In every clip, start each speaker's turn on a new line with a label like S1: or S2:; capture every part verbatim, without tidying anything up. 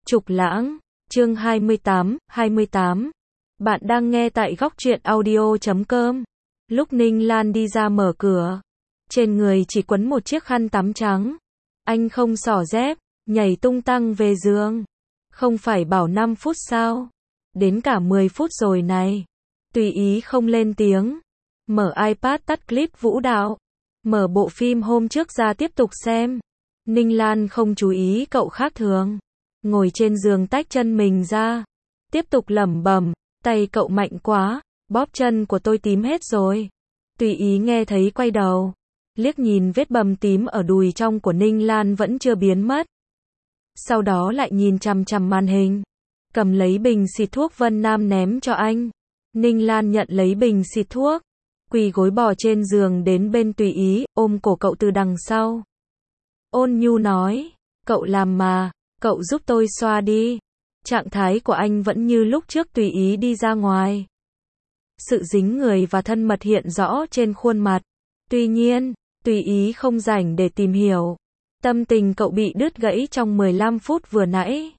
S1: Trục Lãng, chương hai mươi tám, hai mươi tám. Bạn đang nghe tại góc truyện audio chấm com. Lúc Ninh Lan đi ra mở cửa, trên người chỉ quấn một chiếc khăn tắm trắng. Anh không xỏ dép, nhảy tung tăng về giường. Không phải bảo năm phút sao? Đến cả mười phút rồi này. Tùy ý không lên tiếng. Mở iPad tắt clip vũ đạo. Mở bộ phim hôm trước ra tiếp tục xem. Ninh Lan không chú ý cậu khác thường. Ngồi trên giường tách chân mình ra. Tiếp tục lẩm bẩm, tay cậu mạnh quá, bóp chân của tôi tím hết rồi. Tùy ý nghe thấy quay đầu. Liếc nhìn vết bầm tím ở đùi trong của Ninh Lan vẫn chưa biến mất. Sau đó lại nhìn chằm chằm màn hình. Cầm lấy bình xịt thuốc Vân Nam ném cho anh. Ninh Lan nhận lấy bình xịt thuốc. Quỳ gối bò trên giường đến bên Tùy ý, ôm cổ cậu từ đằng sau. Ôn nhu nói, cậu làm mà, cậu giúp tôi xoa đi. Trạng thái của anh vẫn như lúc trước Tùy ý đi ra ngoài. Sự dính người và thân mật hiện rõ trên khuôn mặt. Tuy nhiên, Tùy ý không rảnh để tìm hiểu. Tâm tình cậu bị đứt gãy trong mười lăm phút vừa nãy.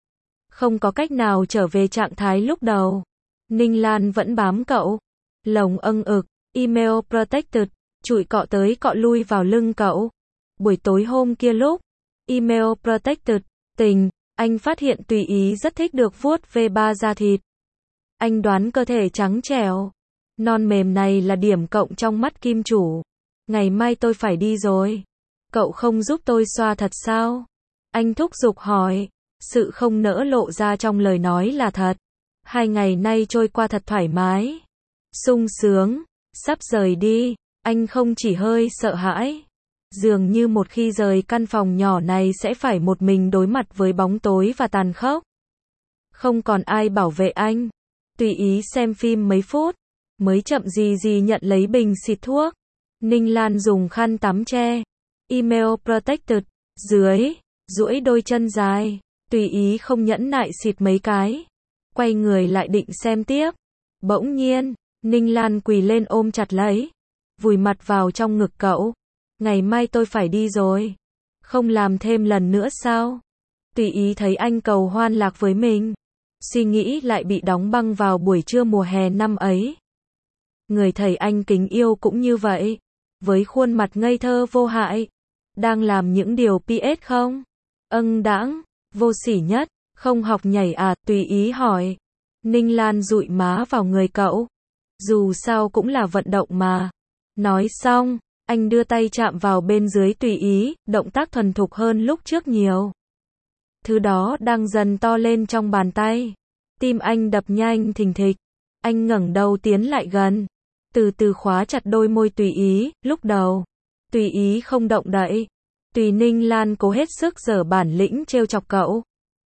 S1: Không có cách nào trở về trạng thái lúc đầu. Ninh Lan vẫn bám cậu. Lồng âng ực, email protected, trụi cọ tới cọ lui vào lưng cậu. Buổi tối hôm kia lúc, email protected, tình, anh phát hiện Tùy ý rất thích được vuốt ve ba da thịt. Anh đoán cơ thể trắng trẻo, non mềm này là điểm cộng trong mắt kim chủ. Ngày mai tôi phải đi rồi. Cậu không giúp tôi xoa thật sao? Anh thúc giục hỏi. Sự không nỡ lộ ra trong lời nói là thật. Hai ngày nay trôi qua thật thoải mái. Sung sướng. Sắp rời đi. Anh không chỉ hơi sợ hãi. Dường như một khi rời căn phòng nhỏ này sẽ phải một mình đối mặt với bóng tối và tàn khốc. Không còn ai bảo vệ anh. Tùy ý xem phim mấy phút. Mới chậm gì gì nhận lấy bình xịt thuốc. Ninh Lan dùng khăn tắm che. Email protected. Dưới. Duỗi đôi chân dài. Tùy ý không nhẫn nại xịt mấy cái. Quay người lại định xem tiếp. Bỗng nhiên, Ninh Lan quỳ lên ôm chặt lấy. Vùi mặt vào trong ngực cậu. Ngày mai tôi phải đi rồi. Không làm thêm lần nữa sao? Tùy ý thấy anh cầu hoan lạc với mình. Suy nghĩ lại bị đóng băng vào buổi trưa mùa hè năm ấy. Người thầy anh kính yêu cũng như vậy. Với khuôn mặt ngây thơ vô hại. Đang làm những điều pê ét không? Âng đãng, vô sỉ nhất. Không học nhảy à? Tùy ý hỏi. Ninh Lan dụi má vào người cậu. Dù sao cũng là vận động mà. Nói xong, anh đưa tay chạm vào bên dưới Tùy ý, động tác thuần thục hơn lúc trước nhiều. Thứ đó đang dần to lên trong bàn tay. Tim anh đập nhanh thình thịch. Anh ngẩng đầu tiến lại gần. Từ từ khóa chặt đôi môi Tùy ý, lúc đầu. Tùy ý không động đậy. Tùy Ninh Lan cố hết sức giở bản lĩnh trêu chọc cậu.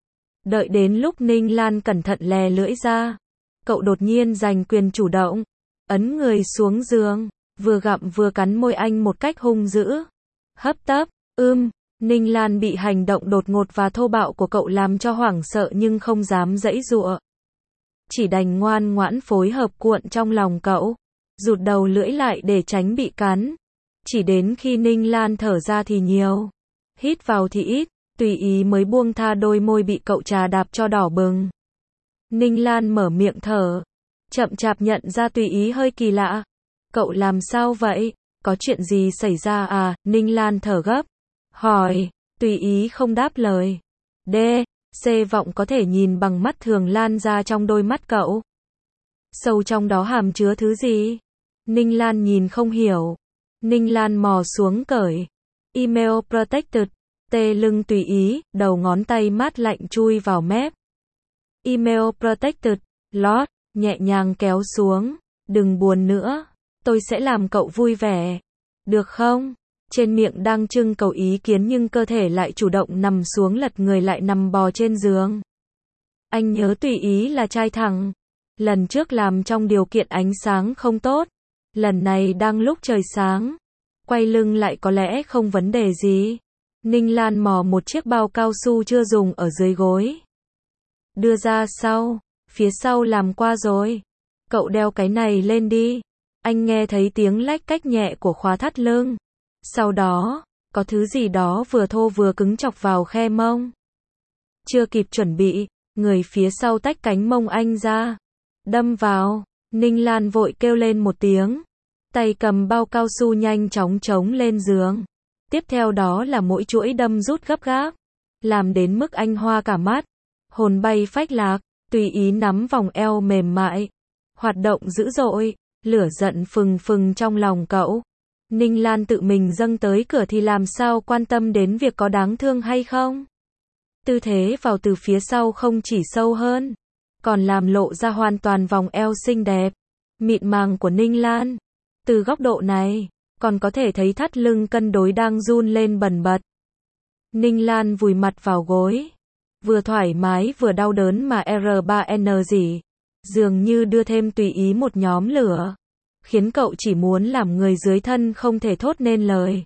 S1: Đợi đến lúc Ninh Lan cẩn thận lè lưỡi ra. Cậu đột nhiên giành quyền chủ động. Ấn người xuống giường. Vừa gặm vừa cắn môi anh một cách hung dữ. Hấp tấp, ưm, Ninh Lan bị hành động đột ngột và thô bạo của cậu làm cho hoảng sợ nhưng không dám giãy giụa. Chỉ đành ngoan ngoãn phối hợp cuộn trong lòng cậu. Rụt đầu lưỡi lại để tránh bị cắn. Chỉ đến khi Ninh Lan thở ra thì nhiều. Hít vào thì ít, Tùy ý mới buông tha đôi môi bị cậu trà đạp cho đỏ bừng. Ninh Lan mở miệng thở. Chậm chạp nhận ra Tùy ý hơi kỳ lạ. Cậu làm sao vậy? Có chuyện gì xảy ra à? Ninh Lan thở gấp. Hỏi. Tùy ý không đáp lời. D. C vọng có thể nhìn bằng mắt thường lan ra trong đôi mắt cậu. Sâu trong đó hàm chứa thứ gì? Ninh Lan nhìn không hiểu. Ninh Lan mò xuống cởi. Email protected. Tê lưng Tùy ý, đầu ngón tay mát lạnh chui vào mép. Email protected. Lót, nhẹ nhàng kéo xuống. Đừng buồn nữa. Tôi sẽ làm cậu vui vẻ. Được không? Trên miệng đang trưng cầu ý kiến nhưng cơ thể lại chủ động nằm xuống lật người lại nằm bò trên giường. Anh nhớ Tùy ý là trai thẳng. Lần trước làm trong điều kiện ánh sáng không tốt. Lần này đang lúc trời sáng. Quay lưng lại có lẽ không vấn đề gì. Ninh Lan mò một chiếc bao cao su chưa dùng ở dưới gối. Đưa ra sau. Phía sau làm qua rồi. Cậu đeo cái này lên đi. Anh nghe thấy tiếng lách cách nhẹ của khóa thắt lưng. Sau đó, có thứ gì đó vừa thô vừa cứng chọc vào khe mông. Chưa kịp chuẩn bị, người phía sau tách cánh mông anh ra, đâm vào. Ninh Lan vội kêu lên một tiếng, tay cầm bao cao su nhanh chóng chống lên giường. Tiếp theo đó là mỗi chuỗi đâm rút gấp gáp, làm đến mức anh hoa cả mắt, hồn bay phách lạc, tùy ý nắm vòng eo mềm mại, hoạt động dữ dội, lửa giận phừng phừng trong lòng cậu. Ninh Lan tự mình dâng tới cửa thì làm sao quan tâm đến việc có đáng thương hay không. Tư thế vào từ phía sau không chỉ sâu hơn, còn làm lộ ra hoàn toàn vòng eo xinh đẹp, mịn màng của Ninh Lan. Từ góc độ này, còn có thể thấy thắt lưng cân đối đang run lên bần bật. Ninh Lan vùi mặt vào gối, vừa thoải mái vừa đau đớn mà R ba N gì, dường như đưa thêm tùy ý một nhóm lửa, khiến cậu chỉ muốn làm người dưới thân không thể thốt nên lời.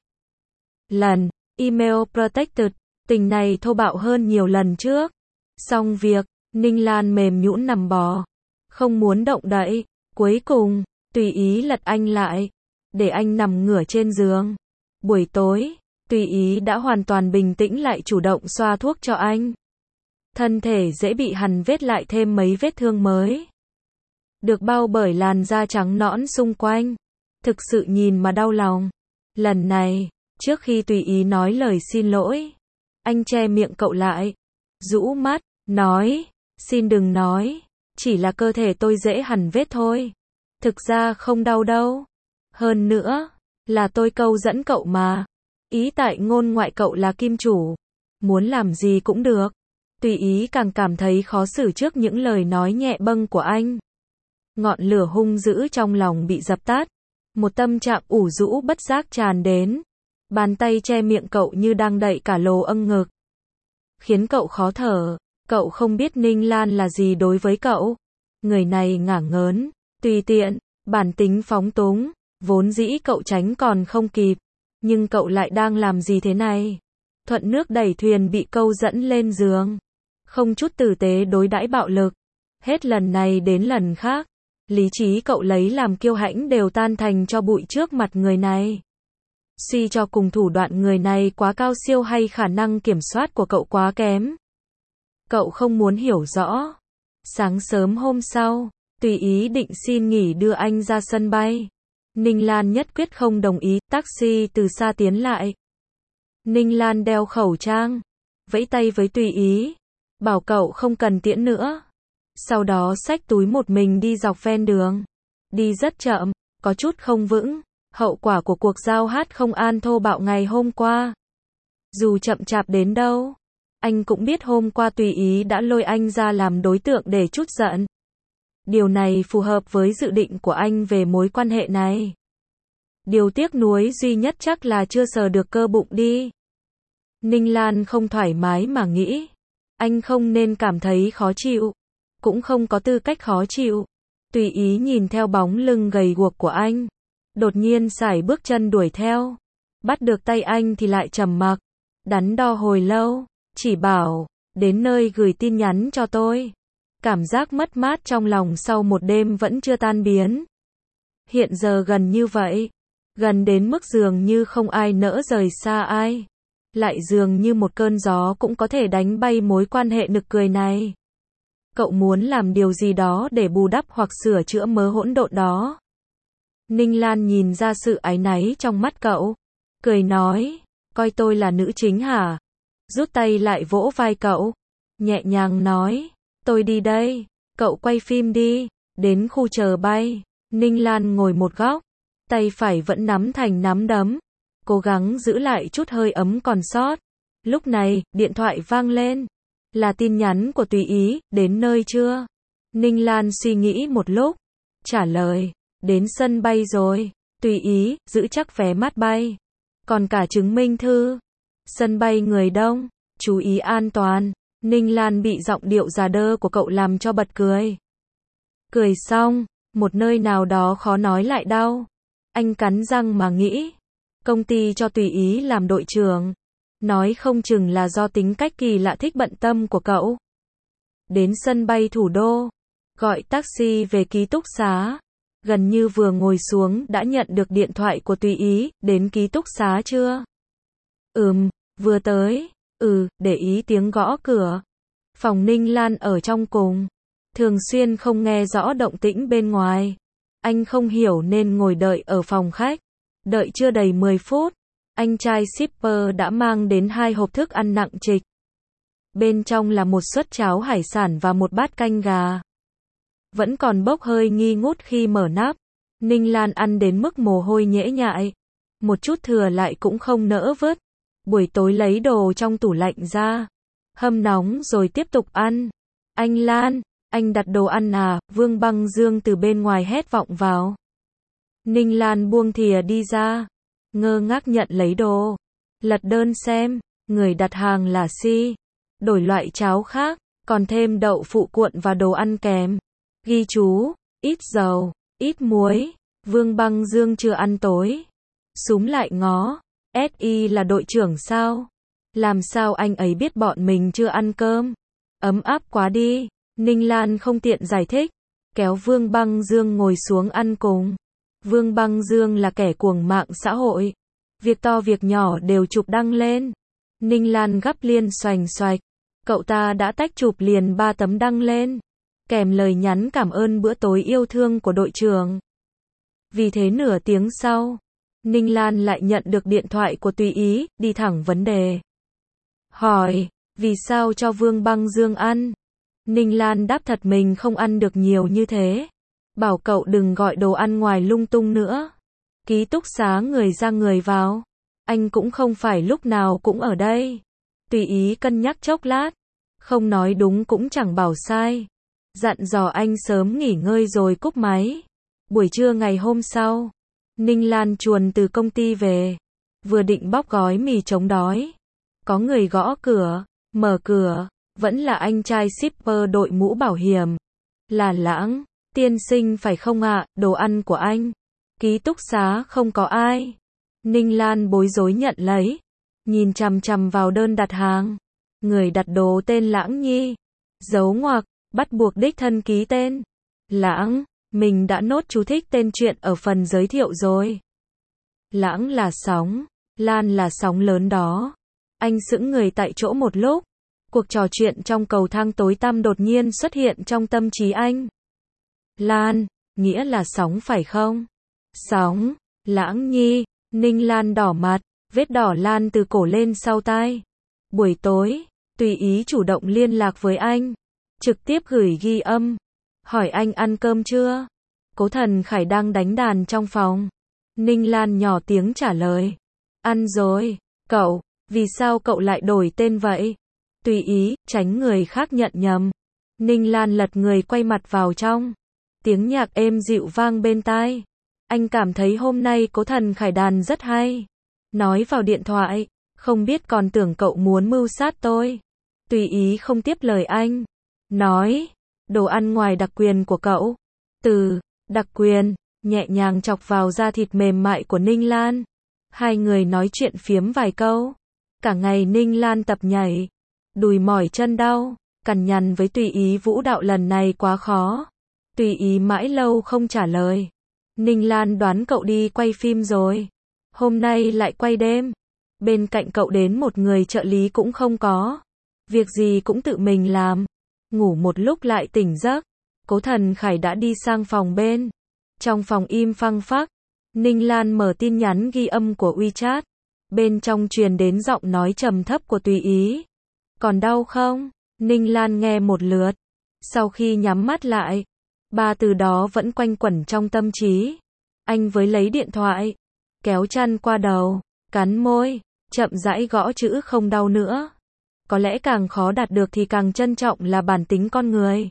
S1: Lần, email protected, tình này thô bạo hơn nhiều lần trước. Xong việc, Ninh Lan mềm nhũn nằm bò, không muốn động đậy, cuối cùng, tùy ý lật anh lại, để anh nằm ngửa trên giường. Buổi tối, tùy ý đã hoàn toàn bình tĩnh lại chủ động xoa thuốc cho anh. Thân thể dễ bị hằn vết lại thêm mấy vết thương mới, được bao bởi làn da trắng nõn xung quanh. Thực sự nhìn mà đau lòng. Lần này, trước khi tùy ý nói lời xin lỗi, anh che miệng cậu lại, rũ mắt, nói, xin đừng nói, chỉ là cơ thể tôi dễ hằn vết thôi. Thực ra không đau đâu. Hơn nữa, là tôi câu dẫn cậu mà. Ý tại ngôn ngoại cậu là kim chủ, muốn làm gì cũng được. Tùy ý càng cảm thấy khó xử trước những lời nói nhẹ bâng của anh. Ngọn lửa hung dữ trong lòng bị dập tắt, một tâm trạng ủ rũ bất giác tràn đến. Bàn tay che miệng cậu như đang đậy cả lồ âng ngực, khiến cậu khó thở. Cậu không biết Ninh Lan là gì đối với cậu. Người này ngả ngớn, tùy tiện, bản tính phóng túng, vốn dĩ cậu tránh còn không kịp. Nhưng cậu lại đang làm gì thế này? Thuận nước đẩy thuyền bị câu dẫn lên giường, không chút tử tế đối đãi bạo lực. Hết lần này đến lần khác, lý trí cậu lấy làm kiêu hãnh đều tan thành cho bụi trước mặt người này. Suy cho cùng thủ đoạn người này quá cao siêu hay khả năng kiểm soát của cậu quá kém. Cậu không muốn hiểu rõ. Sáng sớm hôm sau, tùy ý định xin nghỉ đưa anh ra sân bay. Ninh Lan nhất quyết không đồng ý, taxi từ xa tiến lại. Ninh Lan đeo khẩu trang, vẫy tay với tùy ý, bảo cậu không cần tiễn nữa. Sau đó xách túi một mình đi dọc ven đường. Đi rất chậm, có chút không vững, hậu quả của cuộc giao hát không an thô bạo ngày hôm qua. Dù chậm chạp đến đâu, anh cũng biết hôm qua tùy ý đã lôi anh ra làm đối tượng để trút giận. Điều này phù hợp với dự định của anh về mối quan hệ này. Điều tiếc nuối duy nhất chắc là chưa sờ được cơ bụng đi. Ninh Lan không thoải mái mà nghĩ. Anh không nên cảm thấy khó chịu, cũng không có tư cách khó chịu. Tùy ý nhìn theo bóng lưng gầy guộc của anh, đột nhiên sải bước chân đuổi theo. Bắt được tay anh thì lại trầm mặc, đắn đo hồi lâu, chỉ bảo, đến nơi gửi tin nhắn cho tôi. Cảm giác mất mát trong lòng sau một đêm vẫn chưa tan biến. Hiện giờ gần như vậy, gần đến mức dường như không ai nỡ rời xa ai. Lại dường như một cơn gió cũng có thể đánh bay mối quan hệ nực cười này. Cậu muốn làm điều gì đó để bù đắp hoặc sửa chữa mớ hỗn độn đó. Ninh Lan nhìn ra sự áy náy trong mắt cậu, cười nói, coi tôi là nữ chính hả? Rút tay lại vỗ vai cậu, nhẹ nhàng nói, tôi đi đây, cậu quay phim đi. Đến khu chờ bay, Ninh Lan ngồi một góc, tay phải vẫn nắm thành nắm đấm, cố gắng giữ lại chút hơi ấm còn sót. Lúc này, điện thoại vang lên, là tin nhắn của tùy ý, đến nơi chưa? Ninh Lan suy nghĩ một lúc, trả lời, đến sân bay rồi. Tùy ý, giữ chắc vé mát bay, còn cả chứng minh thư. Sân bay người đông, chú ý an toàn. Ninh Lan bị giọng điệu già đơ của cậu làm cho bật cười. Cười xong, một nơi nào đó khó nói lại đau. Anh cắn răng mà nghĩ, công ty cho tùy ý làm đội trưởng, nói không chừng là do tính cách kỳ lạ thích bận tâm của cậu. Đến sân bay thủ đô, gọi taxi về ký túc xá, gần như vừa ngồi xuống đã nhận được điện thoại của tùy ý. Đến ký túc xá chưa? Ừm, vừa tới. Ừ, để ý tiếng gõ cửa. Phòng Ninh Lan ở trong cùng, thường xuyên không nghe rõ động tĩnh bên ngoài. Anh không hiểu nên ngồi đợi ở phòng khách. Đợi chưa đầy mười phút, anh trai shipper đã mang đến hai hộp thức ăn nặng trịch. Bên trong là một suất cháo hải sản và một bát canh gà. Vẫn còn bốc hơi nghi ngút khi mở nắp. Ninh Lan ăn đến mức mồ hôi nhễ nhại. Một chút thừa lại cũng không nỡ vứt. Buổi tối lấy đồ trong tủ lạnh ra. Hâm nóng rồi tiếp tục ăn. Anh Lan, anh đặt đồ ăn à? Vương Băng Dương từ bên ngoài hét vọng vào. Ninh Lan buông thìa đi ra. Ngơ ngác nhận lấy đồ. Lật đơn xem. Người đặt hàng là Si. Đổi loại cháo khác. Còn thêm đậu phụ cuộn và đồ ăn kèm. Ghi chú. Ít dầu. Ít muối. Vương Băng Dương chưa ăn tối. Súm lại ngó. ét i là đội trưởng sao? Làm sao anh ấy biết bọn mình chưa ăn cơm? Ấm áp quá đi. Ninh Lan không tiện giải thích. Kéo Vương Băng Dương ngồi xuống ăn cùng. Vương Băng Dương là kẻ cuồng mạng xã hội. Việc to việc nhỏ đều chụp đăng lên. Ninh Lan gắp liên xoành xoạch. Cậu ta đã tách chụp liền ba tấm đăng lên. Kèm lời nhắn cảm ơn bữa tối yêu thương của đội trưởng. Vì thế nửa tiếng sau, Ninh Lan lại nhận được điện thoại của Tùy Ý, đi thẳng vấn đề. Hỏi, vì sao cho Vương Băng Dương ăn? Ninh Lan đáp thật mình không ăn được nhiều như thế. Bảo cậu đừng gọi đồ ăn ngoài lung tung nữa. Ký túc xá người ra người vào. Anh cũng không phải lúc nào cũng ở đây. Tùy Ý cân nhắc chốc lát. Không nói đúng cũng chẳng bảo sai. Dặn dò anh sớm nghỉ ngơi rồi cúp máy. Buổi trưa ngày hôm sau, Ninh Lan chuồn từ công ty về. Vừa định bóc gói mì chống đói. Có người gõ cửa. Mở cửa. Vẫn là anh trai shipper đội mũ bảo hiểm. Là Lãng. Tiên sinh phải không ạ? Đồ ăn của anh. Ký túc xá không có ai. Ninh Lan bối rối nhận lấy. Nhìn chằm chằm vào đơn đặt hàng. Người đặt đồ tên Lãng Nhi. Dấu ngoặc. Bắt buộc đích thân ký tên. Lãng. Mình đã nốt chú thích tên chuyện ở phần giới thiệu rồi. Lãng là sóng. Lan là sóng lớn đó. Anh sững người tại chỗ một lúc. Cuộc trò chuyện trong cầu thang tối tăm đột nhiên xuất hiện trong tâm trí anh. Lan, nghĩa là sóng phải không? Sóng, Lãng Nhi, Ninh Lan đỏ mặt, vết đỏ lan từ cổ lên sau tai. Buổi tối, Tùy Ý chủ động liên lạc với anh. Trực tiếp gửi ghi âm. Hỏi anh ăn cơm chưa? Cố Thần Khải đang đánh đàn trong phòng. Ninh Lan nhỏ tiếng trả lời. Ăn rồi. Cậu, vì sao cậu lại đổi tên vậy? Tùy Ý, tránh người khác nhận nhầm. Ninh Lan lật người quay mặt vào trong. Tiếng nhạc êm dịu vang bên tai. Anh cảm thấy hôm nay Cố Thần Khải đàn rất hay. Nói vào điện thoại. Không biết còn tưởng cậu muốn mưu sát tôi. Tùy Ý không tiếp lời anh. Nói. Đồ ăn ngoài đặc quyền của cậu. Từ, đặc quyền, nhẹ nhàng chọc vào da thịt mềm mại của Ninh Lan. Hai người nói chuyện phiếm vài câu. Cả ngày Ninh Lan tập nhảy. Đùi mỏi chân đau. Cằn nhằn với Tùy Ý vũ đạo lần này quá khó. Tùy Ý mãi lâu không trả lời. Ninh Lan đoán cậu đi quay phim rồi. Hôm nay lại quay đêm. Bên cạnh cậu đến một người trợ lý cũng không có. Việc gì cũng tự mình làm. Ngủ một lúc lại tỉnh giấc. Cố Thần Khải đã đi sang phòng bên. Trong phòng im phăng phắc. Ninh Lan mở tin nhắn ghi âm của WeChat. Bên trong truyền đến giọng nói trầm thấp của Tùy Ý. Còn đau không? Ninh Lan nghe một lượt. Sau khi nhắm mắt lại, ba từ đó vẫn quanh quẩn trong tâm trí. Anh với lấy điện thoại, kéo chăn qua đầu, cắn môi, chậm rãi gõ chữ không đau nữa. Có lẽ càng khó đạt được thì càng trân trọng là bản tính con người.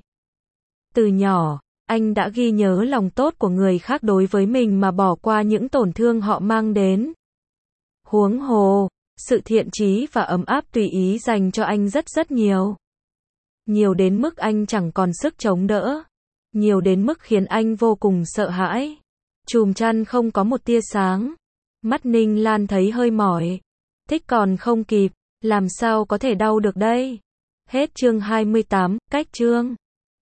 S1: Từ nhỏ, anh đã ghi nhớ lòng tốt của người khác đối với mình mà bỏ qua những tổn thương họ mang đến. Huống hồ, sự thiện chí và ấm áp Tùy Ý dành cho anh rất rất nhiều. Nhiều đến mức anh chẳng còn sức chống đỡ. Nhiều đến mức khiến anh vô cùng sợ hãi. Chùm chăn không có một tia sáng. Mắt Ninh Lan thấy hơi mỏi. Thích còn không kịp, làm sao có thể đau được đây. Hết chương hai mươi tám, cách chương.